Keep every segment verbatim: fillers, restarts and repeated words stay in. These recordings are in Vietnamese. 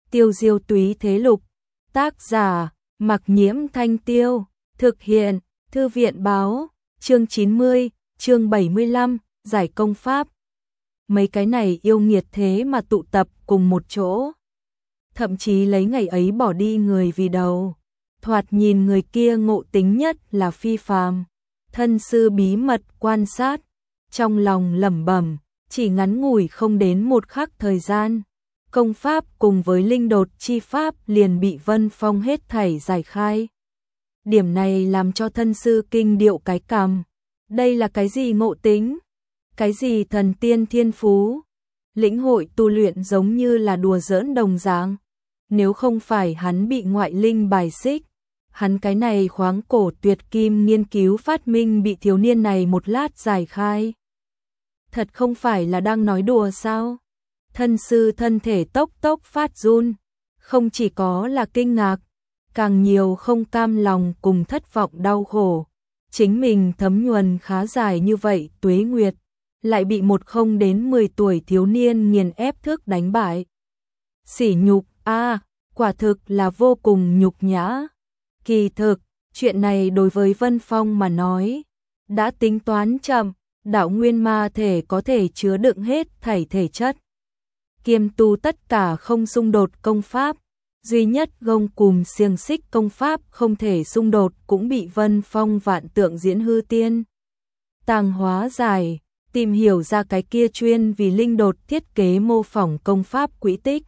Tiêu diêu túy thế lục. Tác giả, Mặc Nhiễm Thanh Tiêu. Thực hiện, Thư viện báo. Chương chín mươi, chương bảy mươi lăm, giải công pháp. Mấy cái này yêu nghiệt thế mà tụ tập cùng một chỗ. Thậm chí lấy ngày ấy bỏ đi người vì đầu. Thoạt nhìn người kia ngộ tính nhất là phi phàm. Thân sư bí mật quan sát, trong lòng lẩm bẩm, chỉ ngắn ngủi không đến một khắc thời gian. Công pháp cùng với linh đột chi pháp liền bị Vân Phong hết thảy giải khai. Điểm này làm cho thân sư kinh điệu cái cằm. Đây là cái gì ngộ tính? Cái gì thần tiên thiên phú? Lĩnh hội tu luyện giống như là đùa giỡn đồng dạng. Nếu không phải hắn bị ngoại linh bài xích, hắn cái này khoáng cổ tuyệt kim nghiên cứu phát minh bị thiếu niên này một lát giải khai. Thật không phải là đang nói đùa sao? Thân sư thân thể tốc tốc phát run, không chỉ có là kinh ngạc, càng nhiều không cam lòng cùng thất vọng đau khổ. Chính mình thấm nhuần khá dài như vậy tuế nguyệt, lại bị một không đến mười tuổi thiếu niên nghiền ép thước đánh bại. Sỉ nhục, a, quả thực là vô cùng nhục nhã. Kỳ thực, chuyện này đối với Vân Phong mà nói, đã tính toán chậm, đạo nguyên ma thể có thể chứa đựng hết thảy thể chất. Kiêm tu tất cả không xung đột công pháp, duy nhất gông cùm xiềng xích công pháp không thể xung đột cũng bị Vân Phong vạn tượng diễn hư tiên tàng hóa giải, tìm hiểu ra cái kia chuyên vì linh đột thiết kế mô phỏng công pháp quỹ tích.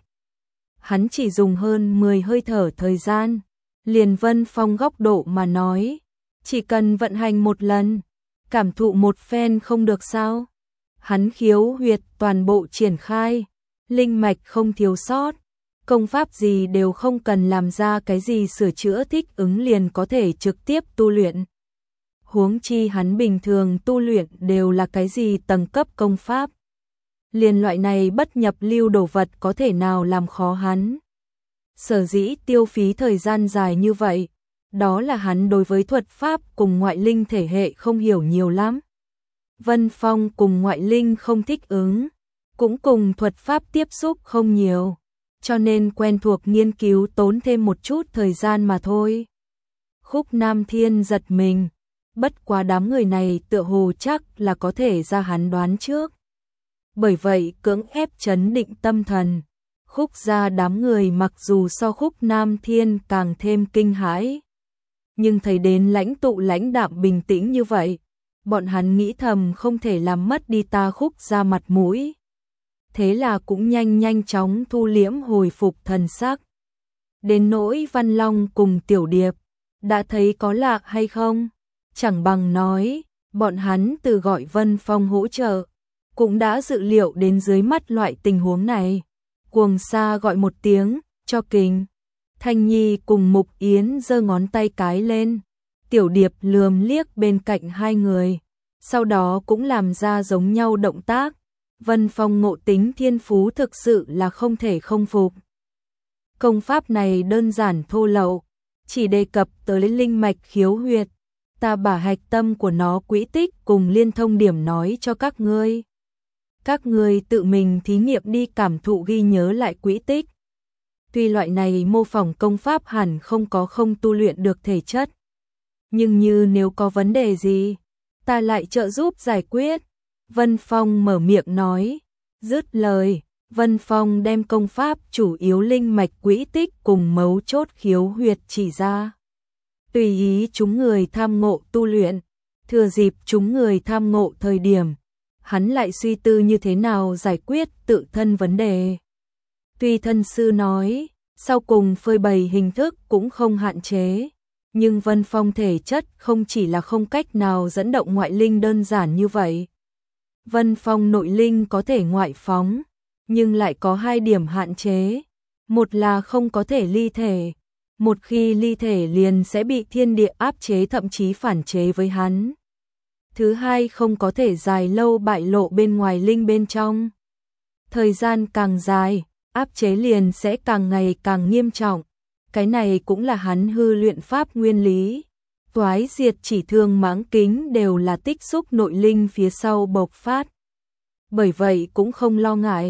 Hắn chỉ dùng hơn mười hơi thở thời gian, liền Vân Phong góc độ mà nói, chỉ cần vận hành một lần, cảm thụ một phen không được sao? Hắn khiếu huyệt toàn bộ triển khai, linh mạch không thiếu sót, công pháp gì đều không cần làm ra cái gì sửa chữa thích ứng liền có thể trực tiếp tu luyện. Huống chi hắn bình thường tu luyện đều là cái gì tầng cấp công pháp. Liền loại này bất nhập lưu đồ vật có thể nào làm khó hắn. Sở dĩ tiêu phí thời gian dài như vậy, đó là hắn đối với thuật pháp cùng ngoại linh thể hệ không hiểu nhiều lắm. Vân Phong cùng ngoại linh không thích ứng, cũng cùng thuật pháp tiếp xúc không nhiều, cho nên quen thuộc nghiên cứu tốn thêm một chút thời gian mà thôi. Khúc Nam Thiên giật mình, bất quá đám người này tựa hồ chắc là có thể ra hắn đoán trước. Bởi vậy cưỡng ép trấn định tâm thần, Khúc ra đám người mặc dù so Khúc Nam Thiên càng thêm kinh hãi, nhưng thấy đến lãnh tụ lãnh đạm bình tĩnh như vậy, bọn hắn nghĩ thầm không thể làm mất đi ta Khúc ra mặt mũi. Thế là cũng nhanh nhanh chóng thu liễm hồi phục thần sắc. Đến nỗi Văn Long cùng Tiểu Điệp, đã thấy có lạ hay không? Chẳng bằng nói, bọn hắn từ gọi Vân Phong hỗ trợ, cũng đã dự liệu đến dưới mắt loại tình huống này. Cuồng Sa gọi một tiếng, cho kình. Thanh Nhi cùng Mục Yến giơ ngón tay cái lên. Tiểu Điệp lườm liếc bên cạnh hai người, sau đó cũng làm ra giống nhau động tác. Vân Phong ngộ tính thiên phú thực sự là không thể không phục. Công pháp này đơn giản thô lậu, chỉ đề cập tới linh mạch khiếu huyệt. Ta bả hạch tâm của nó quỹ tích cùng liên thông điểm nói cho các ngươi. Các ngươi tự mình thí nghiệm đi cảm thụ ghi nhớ lại quỹ tích. Tuy loại này mô phỏng công pháp hẳn không có không tu luyện được thể chất, nhưng như nếu có vấn đề gì, ta lại trợ giúp giải quyết. Vân Phong mở miệng nói, dứt lời, Vân Phong đem công pháp chủ yếu linh mạch quỹ tích cùng mấu chốt khiếu huyệt chỉ ra. Tùy ý chúng người tham ngộ tu luyện, thừa dịp chúng người tham ngộ thời điểm, hắn lại suy tư như thế nào giải quyết tự thân vấn đề. Tuy thân sư nói, sau cùng phơi bày hình thức cũng không hạn chế, nhưng Vân Phong thể chất không chỉ là không cách nào dẫn động ngoại linh đơn giản như vậy. Vân Phong nội linh có thể ngoại phóng, nhưng lại có hai điểm hạn chế. Một là không có thể ly thể, một khi ly thể liền sẽ bị thiên địa áp chế thậm chí phản chế với hắn. Thứ hai không có thể dài lâu bại lộ bên ngoài linh bên trong. Thời gian càng dài, áp chế liền sẽ càng ngày càng nghiêm trọng. Cái này cũng là hắn hư luyện pháp nguyên lý. Toái diệt chỉ thương mãng kính đều là tích xúc nội linh phía sau bộc phát. Bởi vậy cũng không lo ngại,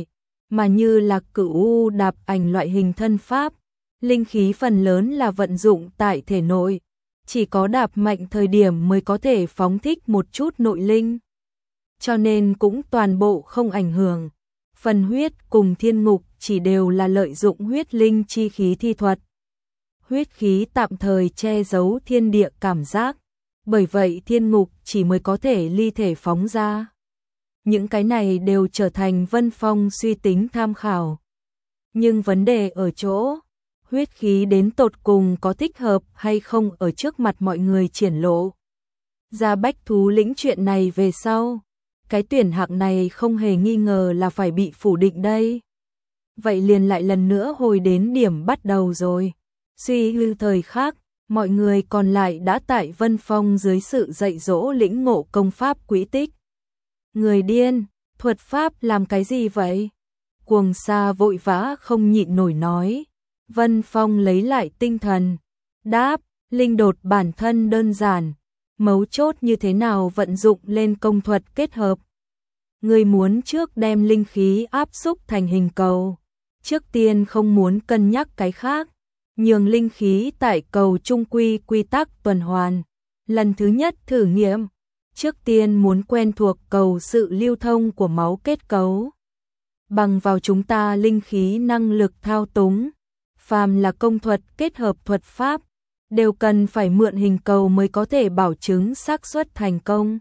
mà như là cửu u đạp ảnh loại hình thân pháp, linh khí phần lớn là vận dụng tại thể nội, chỉ có đạp mạnh thời điểm mới có thể phóng thích một chút nội linh, cho nên cũng toàn bộ không ảnh hưởng. Phần huyết cùng thiên ngục chỉ đều là lợi dụng huyết linh chi khí thi thuật. Huyết khí tạm thời che giấu thiên địa cảm giác, bởi vậy thiên ngục chỉ mới có thể ly thể phóng ra. Những cái này đều trở thành Vân Phong suy tính tham khảo. Nhưng vấn đề ở chỗ, huyết khí đến tột cùng có thích hợp hay không ở trước mặt mọi người triển lộ. Ra bách thú lĩnh chuyện này về sau, cái tuyển hạng này không hề nghi ngờ là phải bị phủ định đây. Vậy liền lại lần nữa hồi đến điểm bắt đầu rồi. Suy hư thời khác, mọi người còn lại đã tại Vân Phong dưới sự dạy dỗ lĩnh ngộ công pháp quỹ tích. Người điên, thuật pháp làm cái gì vậy? Cuồng Sa vội vã không nhịn nổi nói. Vân Phong lấy lại tinh thần, đáp, linh đột bản thân đơn giản, mấu chốt như thế nào vận dụng lên công thuật kết hợp. Người muốn trước đem linh khí áp xúc thành hình cầu, trước tiên không muốn cân nhắc cái khác, nhường linh khí tại cầu trung quy quy tắc tuần hoàn. Lần thứ nhất thử nghiệm, trước tiên muốn quen thuộc cầu sự lưu thông của máu kết cấu. Bằng vào chúng ta linh khí năng lực thao túng, phàm là công thuật kết hợp thuật pháp, đều cần phải mượn hình cầu mới có thể bảo chứng xác suất thành công.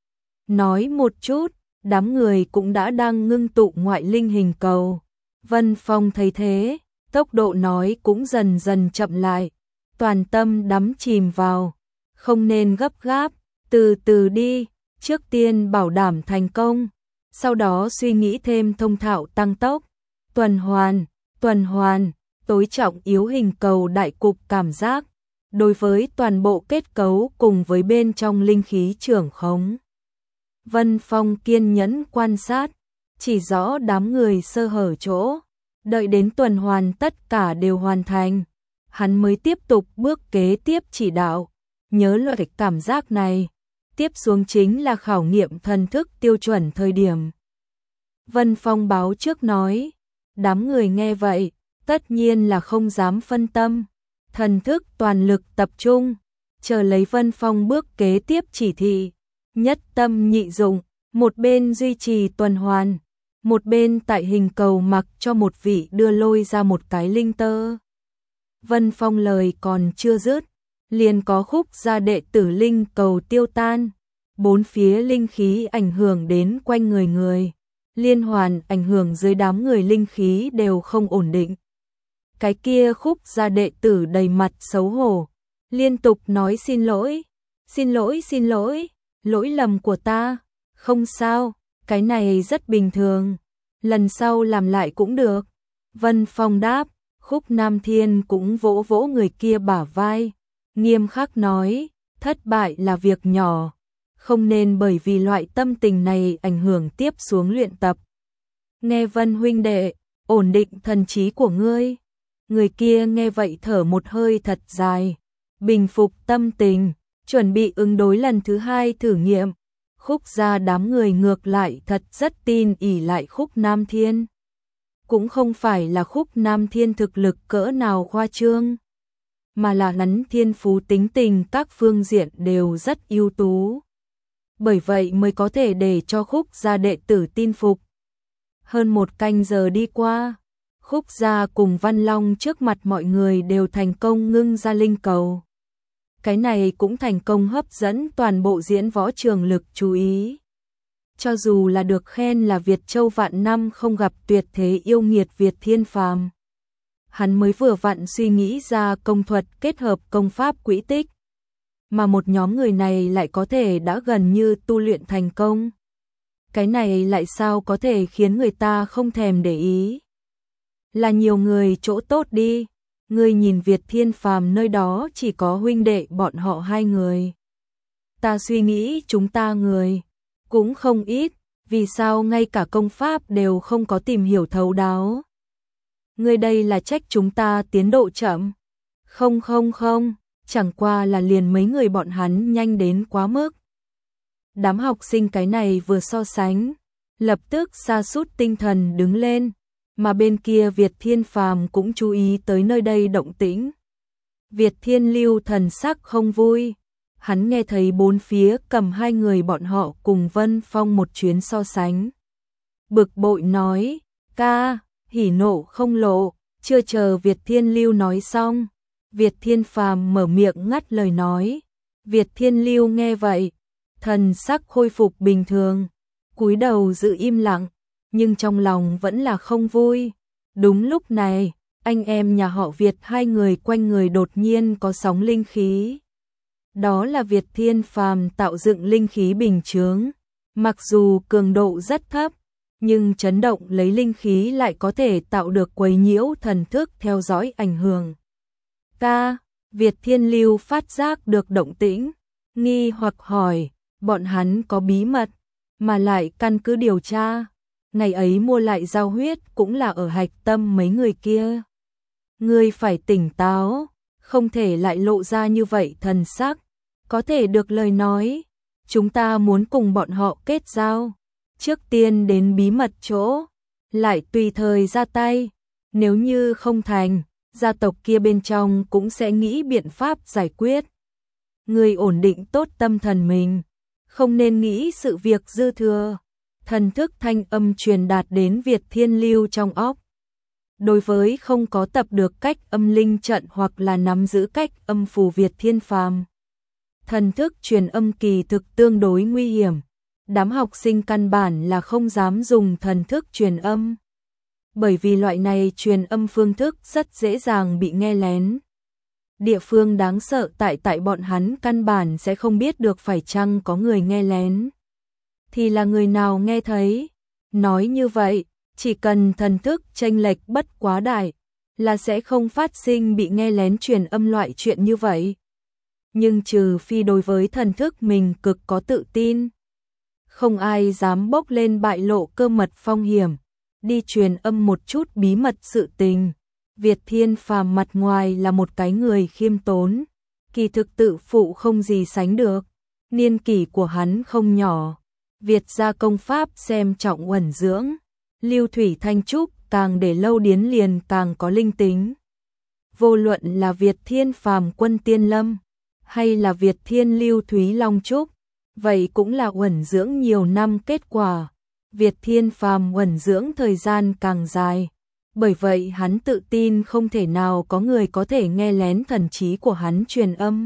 Nói một chút, đám người cũng đã đang ngưng tụ ngoại linh hình cầu. Vân Phong thấy thế, tốc độ nói cũng dần dần chậm lại, toàn tâm đắm chìm vào, không nên gấp gáp, từ từ đi, trước tiên bảo đảm thành công, sau đó suy nghĩ thêm thông thạo tăng tốc, tuần hoàn, tuần hoàn, tối trọng yếu hình cầu đại cục cảm giác, đối với toàn bộ kết cấu cùng với bên trong linh khí trưởng khống. Vân Phong kiên nhẫn quan sát, chỉ rõ đám người sơ hở chỗ, đợi đến tuần hoàn tất cả đều hoàn thành, hắn mới tiếp tục bước kế tiếp chỉ đạo, nhớ loại cảm giác này, tiếp xuống chính là khảo nghiệm thần thức tiêu chuẩn thời điểm. Vân Phong báo trước nói, đám người nghe vậy, tất nhiên là không dám phân tâm, thần thức toàn lực tập trung, chờ lấy Vân Phong bước kế tiếp chỉ thị, nhất tâm nhị dụng, một bên duy trì tuần hoàn, một bên tại hình cầu mặc cho một vị đưa lôi ra một cái linh tơ. Vân Phong lời còn chưa dứt, liền có khúc gia đệ tử linh cầu tiêu tan, bốn phía linh khí ảnh hưởng đến quanh người người, liên hoàn ảnh hưởng dưới đám người linh khí đều không ổn định. Cái kia khúc gia đệ tử đầy mặt xấu hổ, liên tục nói xin lỗi, xin lỗi xin lỗi, lỗi lầm của ta, không sao, cái này rất bình thường, lần sau làm lại cũng được. Vân Phong đáp, Khúc Nam Thiên cũng vỗ vỗ người kia bả vai, nghiêm khắc nói, thất bại là việc nhỏ, không nên bởi vì loại tâm tình này ảnh hưởng tiếp xuống luyện tập. Nghe Vân huynh đệ, ổn định thần trí của ngươi. Người kia nghe vậy thở một hơi thật dài, bình phục tâm tình, chuẩn bị ứng đối lần thứ hai thử nghiệm. Khúc gia đám người ngược lại thật rất tin ỉ lại Khúc Nam Thiên. Cũng không phải là Khúc Nam Thiên thực lực cỡ nào khoa trương, mà là hắn thiên phú tính tình các phương diện đều rất ưu tú. Bởi vậy mới có thể để cho Khúc gia đệ tử tin phục. Hơn một canh giờ đi qua, Khúc gia cùng Văn Long trước mặt mọi người đều thành công ngưng ra linh cầu. Cái này cũng thành công hấp dẫn toàn bộ diễn võ trường lực chú ý. Cho dù là được khen là Việt Châu vạn năm không gặp tuyệt thế yêu nghiệt Việt Thiên Phàm, hắn mới vừa vặn suy nghĩ ra công thuật kết hợp công pháp quỹ tích, mà một nhóm người này lại có thể đã gần như tu luyện thành công. Cái này lại sao có thể khiến người ta không thèm để ý? Là nhiều người chỗ tốt đi, ngươi nhìn Việt Thiên Phàm nơi đó chỉ có huynh đệ bọn họ hai người. Ta suy nghĩ chúng ta người cũng không ít, vì sao ngay cả công pháp đều không có tìm hiểu thấu đáo? Ngươi đây là trách chúng ta tiến độ chậm? Không không không, chẳng qua là liền mấy người bọn hắn nhanh đến quá mức. Đám học sinh cái này vừa so sánh, lập tức sa sút tinh thần đứng lên, mà bên kia Việt Thiên Phàm cũng chú ý tới nơi đây động tĩnh. Việt Thiên Lưu thần sắc không vui, hắn nghe thấy bốn phía cầm hai người bọn họ cùng Vân Phong một chuyến so sánh. Bực bội nói, ca, hỉ nộ không lộ, chưa chờ Việt Thiên Lưu nói xong. Việt Thiên Phàm mở miệng ngắt lời nói. Việt Thiên Lưu nghe vậy, thần sắc khôi phục bình thường, cúi đầu giữ im lặng, nhưng trong lòng vẫn là không vui. Đúng lúc này, anh em nhà họ Việt hai người quanh người đột nhiên có sóng linh khí. Đó là Việt Thiên Phàm tạo dựng linh khí bình chướng, mặc dù cường độ rất thấp, nhưng chấn động lấy linh khí lại có thể tạo được quấy nhiễu thần thức theo dõi ảnh hưởng. Ca, Việt Thiên Lưu phát giác được động tĩnh, nghi hoặc hỏi, bọn hắn có bí mật, mà lại căn cứ điều tra. Ngày ấy mua lại giao huyết cũng là ở hạch tâm mấy người kia. Ngươi phải tỉnh táo, không thể lại lộ ra như vậy thần sắc. Có thể được lời nói, chúng ta muốn cùng bọn họ kết giao. Trước tiên đến bí mật chỗ, lại tùy thời ra tay. Nếu như không thành, gia tộc kia bên trong cũng sẽ nghĩ biện pháp giải quyết. Ngươi ổn định tốt tâm thần mình, không nên nghĩ sự việc dư thừa. Thần thức thanh âm truyền đạt đến Việt Thiên Lưu trong óc. Đối với không có tập được cách âm linh trận hoặc là nắm giữ cách âm phù Việt Thiên Phàm, thần thức truyền âm kỳ thực tương đối nguy hiểm. Đám học sinh căn bản là không dám dùng thần thức truyền âm, bởi vì loại này truyền âm phương thức rất dễ dàng bị nghe lén. Địa phương đáng sợ tại tại bọn hắn căn bản sẽ không biết được phải chăng có người nghe lén, thì là người nào nghe thấy. Nói như vậy, chỉ cần thần thức chênh lệch bất quá đại, là sẽ không phát sinh bị nghe lén truyền âm loại chuyện như vậy. Nhưng trừ phi đối với thần thức mình cực có tự tin, không ai dám bốc lên bại lộ cơ mật phong hiểm, đi truyền âm một chút bí mật sự tình. Việt Thiên Phàm mặt ngoài là một cái người khiêm tốn, kỳ thực tự phụ không gì sánh được. Niên kỷ của hắn không nhỏ, Việt gia công pháp xem trọng uẩn dưỡng, lưu thủy thanh trúc càng để lâu điến liền càng có linh tính. Vô luận là Việt Thiên Phàm Quân Tiên Lâm, hay là Việt Thiên Lưu Thúy Long Trúc, vậy cũng là uẩn dưỡng nhiều năm kết quả. Việt Thiên Phàm uẩn dưỡng thời gian càng dài, bởi vậy hắn tự tin không thể nào có người có thể nghe lén thần trí của hắn truyền âm.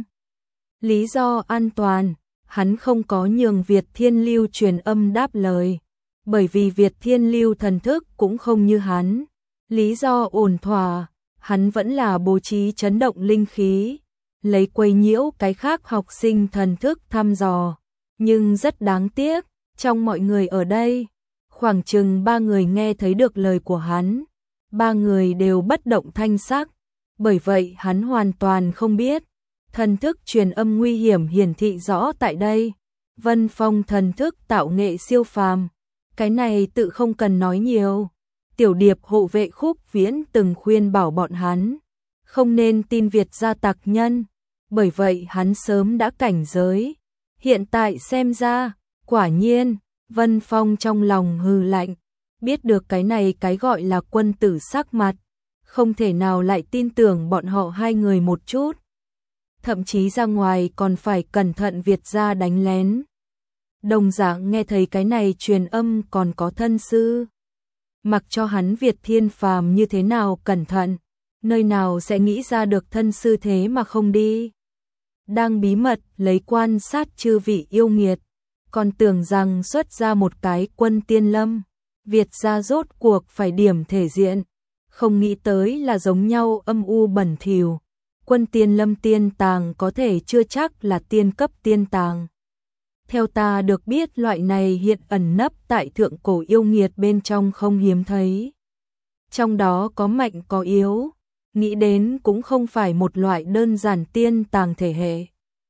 Lý do an toàn, hắn không có nhường Việt Thiên Lưu truyền âm đáp lời, bởi vì Việt Thiên Lưu thần thức cũng không như hắn. Lý do ổn thỏa, hắn vẫn là bố trí chấn động linh khí, lấy quấy nhiễu cái khác học sinh thần thức thăm dò. Nhưng rất đáng tiếc, trong mọi người ở đây, khoảng chừng ba người nghe thấy được lời của hắn, ba người đều bất động thanh sắc, bởi vậy hắn hoàn toàn không biết. Thần thức truyền âm nguy hiểm hiển thị rõ tại đây. Vân Phong thần thức tạo nghệ siêu phàm, cái này tự không cần nói nhiều. Tiểu điệp hộ vệ Khúc Viễn từng khuyên bảo bọn hắn không nên tin Việt gia tặc nhân, bởi vậy hắn sớm đã cảnh giới. Hiện tại xem ra, quả nhiên, Vân Phong trong lòng hừ lạnh, biết được cái này cái gọi là quân tử sắc mặt, không thể nào lại tin tưởng bọn họ hai người một chút. Thậm chí ra ngoài còn phải cẩn thận Việt gia đánh lén. Đồng dạng nghe thấy cái này truyền âm còn có thân sư. Mặc cho hắn Việt Thiên Phàm như thế nào cẩn thận, nơi nào sẽ nghĩ ra được thân sư thế mà không đi. Đang bí mật lấy quan sát chư vị yêu nghiệt, còn tưởng rằng xuất ra một cái Quân Tiên Lâm, Việt gia rốt cuộc phải điểm thể diện, không nghĩ tới là giống nhau âm u bẩn thỉu. Quân Tiên Lâm tiên tàng có thể chưa chắc là tiên cấp tiên tàng. Theo ta được biết loại này hiện ẩn nấp tại thượng cổ yêu nghiệt bên trong không hiếm thấy. Trong đó có mạnh có yếu, nghĩ đến cũng không phải một loại đơn giản tiên tàng thể hệ.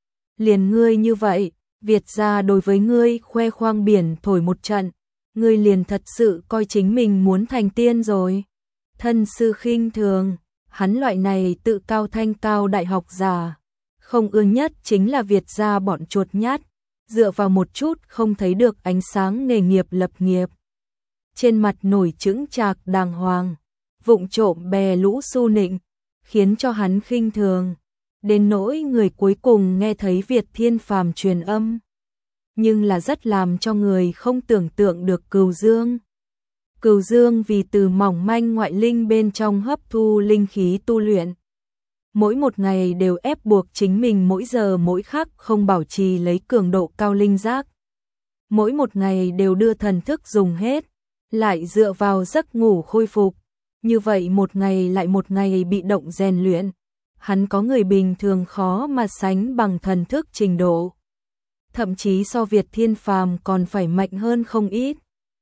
Liền ngươi như vậy, Việt gia đối với ngươi khoe khoang biển thổi một trận, ngươi liền thật sự coi chính mình muốn thành tiên rồi. Thân sư khinh thường, hắn loại này tự cao thanh cao đại học giả, không ưa nhất chính là Việt gia bọn chuột nhát, dựa vào một chút không thấy được ánh sáng nghề nghiệp lập nghiệp. trên mặt nổi chững chạc đàng hoàng, vụng trộm bè lũ su nịnh, khiến cho hắn khinh thường, đến nỗi người cuối cùng nghe thấy Việt Thiên Phàm truyền âm, nhưng là rất làm cho người không tưởng tượng được Cửu Dương. Cửu Dương vì từ mỏng manh ngoại linh bên trong hấp thu linh khí tu luyện, mỗi một ngày đều ép buộc chính mình mỗi giờ mỗi khắc không bảo trì lấy cường độ cao linh giác. Mỗi một ngày đều đưa thần thức dùng hết, lại dựa vào giấc ngủ khôi phục. Như vậy một ngày lại một ngày bị động rèn luyện, hắn có người bình thường khó mà sánh bằng thần thức trình độ. Thậm chí so Việt Thiên Phàm còn phải mạnh hơn không ít.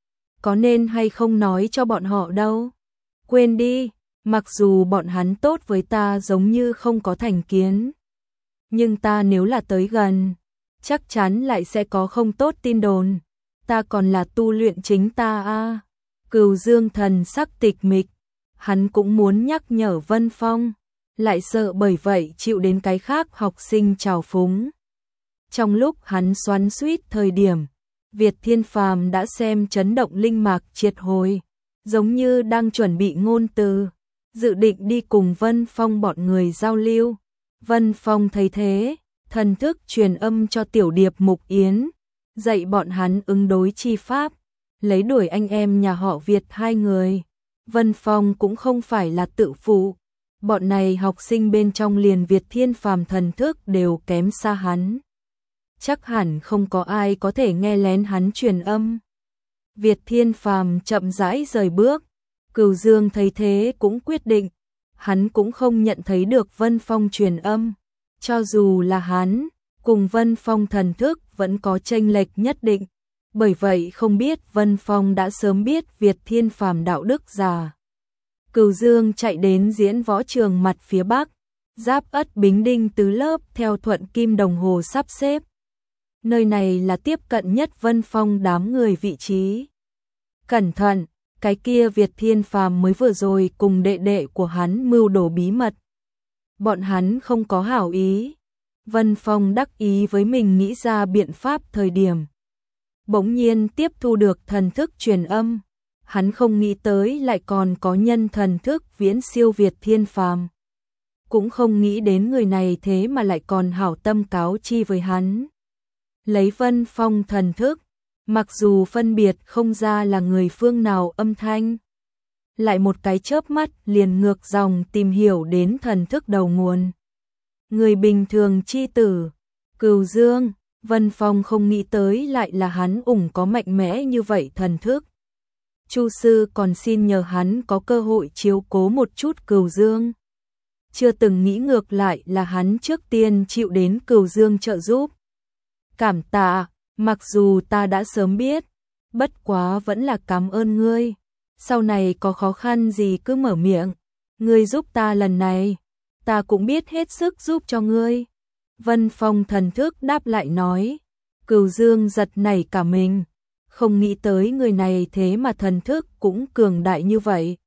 Có nên hay không nói cho bọn họ đâu? Quên đi, mặc dù bọn hắn tốt với ta giống như không có thành kiến. Nhưng ta nếu là tới gần, chắc chắn lại sẽ có không tốt tin đồn. Ta còn là tu luyện chính ta a. À. Cửu Dương thần sắc tịch mịch, hắn cũng muốn nhắc nhở Vân Phong, lại sợ bởi vậy chịu đến cái khác học sinh trào phúng. Trong lúc hắn xoắn xuýt thời điểm, Việt Thiên Phàm đã xem chấn động linh mạc triệt hồi, giống như đang chuẩn bị ngôn từ, dự định đi cùng Vân Phong bọn người giao lưu. Vân Phong thấy thế, thần thức truyền âm cho Tiểu Điệp Mục Yến, dạy bọn hắn ứng đối chi pháp, lấy đuổi anh em nhà họ Việt hai người. Vân Phong cũng không phải là tự phụ, bọn này học sinh bên trong liền Việt Thiên Phàm thần thức đều kém xa hắn. Chắc hẳn không có ai có thể nghe lén hắn truyền âm. Việt Thiên Phàm chậm rãi rời bước, Cửu Dương thấy thế cũng quyết định, hắn cũng không nhận thấy được Vân Phong truyền âm, cho dù là hắn, cùng Vân Phong thần thức vẫn có chênh lệch nhất định, bởi vậy không biết Vân Phong đã sớm biết Việt Thiên Phàm đạo đức già. Cửu Dương chạy đến diễn võ trường mặt phía bắc, giáp Ất Bính Đinh tứ lớp theo thuận kim đồng hồ sắp xếp. Nơi này là tiếp cận nhất Vân Phong đám người vị trí. Cẩn thận, cái kia Việt Thiên Phàm mới vừa rồi cùng đệ đệ của hắn mưu đồ bí mật. Bọn hắn không có hảo ý. Vân Phong đắc ý với mình nghĩ ra biện pháp thời điểm. Bỗng nhiên tiếp thu được thần thức truyền âm. Hắn không nghĩ tới lại còn có nhân thần thức viễn siêu Việt Thiên Phàm. Cũng không nghĩ đến người này thế mà lại còn hảo tâm cáo chi với hắn. Lấy Vân Phong thần thức, mặc dù phân biệt không ra là người phương nào âm thanh, lại một cái chớp mắt liền ngược dòng tìm hiểu đến thần thức đầu nguồn. Người bình thường chi tử, Cửu Dương, Vân Phong không nghĩ tới lại là hắn ủng có mạnh mẽ như vậy thần thức. Chu sư còn xin nhờ hắn có cơ hội chiếu cố một chút Cửu Dương. Chưa từng nghĩ ngược lại là hắn trước tiên chịu đến Cửu Dương trợ giúp. Cảm tạ, mặc dù ta đã sớm biết, bất quá vẫn là cảm ơn ngươi. Sau này có khó khăn gì cứ mở miệng, ngươi giúp ta lần này, ta cũng biết hết sức giúp cho ngươi. Vân Phong thần thức đáp lại nói, Cửu Dương giật nảy cả mình, không nghĩ tới người này thế mà thần thức cũng cường đại như vậy.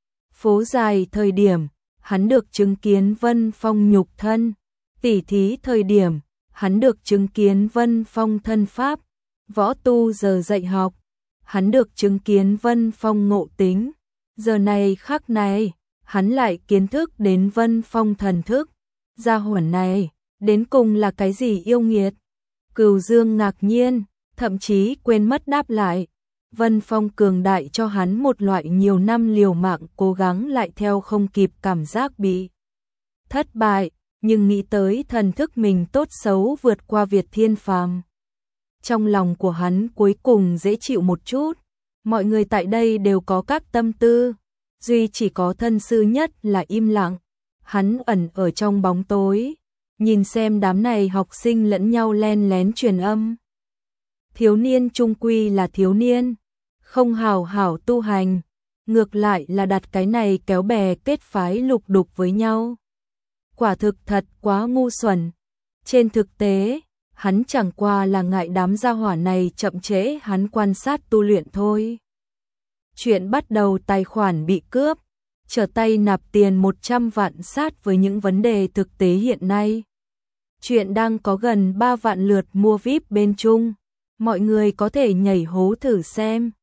Phố dài thời điểm, hắn được chứng kiến Vân Phong nhục thân, tỉ thí thời điểm, hắn được chứng kiến Vân Phong thân pháp, võ tu giờ dạy học, hắn được chứng kiến Vân Phong ngộ tính, giờ này khắc này, hắn lại kiến thức đến Vân Phong thần thức, gia hỏa này, đến cùng là cái gì yêu nghiệt. Cửu Dương ngạc nhiên, thậm chí quên mất đáp lại, Vân Phong cường đại cho hắn một loại nhiều năm liều mạng cố gắng lại theo không kịp cảm giác bị thất bại. Nhưng nghĩ tới thần thức mình tốt xấu vượt qua Việt Thiên Phàm, trong lòng của hắn cuối cùng dễ chịu một chút. Mọi người tại đây đều có các tâm tư, duy chỉ có thân sư nhất là im lặng. Hắn ẩn ở trong bóng tối, nhìn xem đám này học sinh lẫn nhau len lén truyền âm. Thiếu niên chung quy là thiếu niên, không hào hảo tu hành, ngược lại là đặt cái này kéo bè kết phái lục đục với nhau. Quả thực thật quá ngu xuẩn. Trên thực tế, hắn chẳng qua là ngại đám gia hỏa này chậm trễ hắn quan sát tu luyện thôi. Chuyện bắt đầu tài khoản bị cướp, trở tay nạp tiền một trăm vạn sát với những vấn đề thực tế hiện nay. Chuyện đang có gần ba vạn lượt mua vi ai pi bên Trung, mọi người có thể nhảy hố thử xem.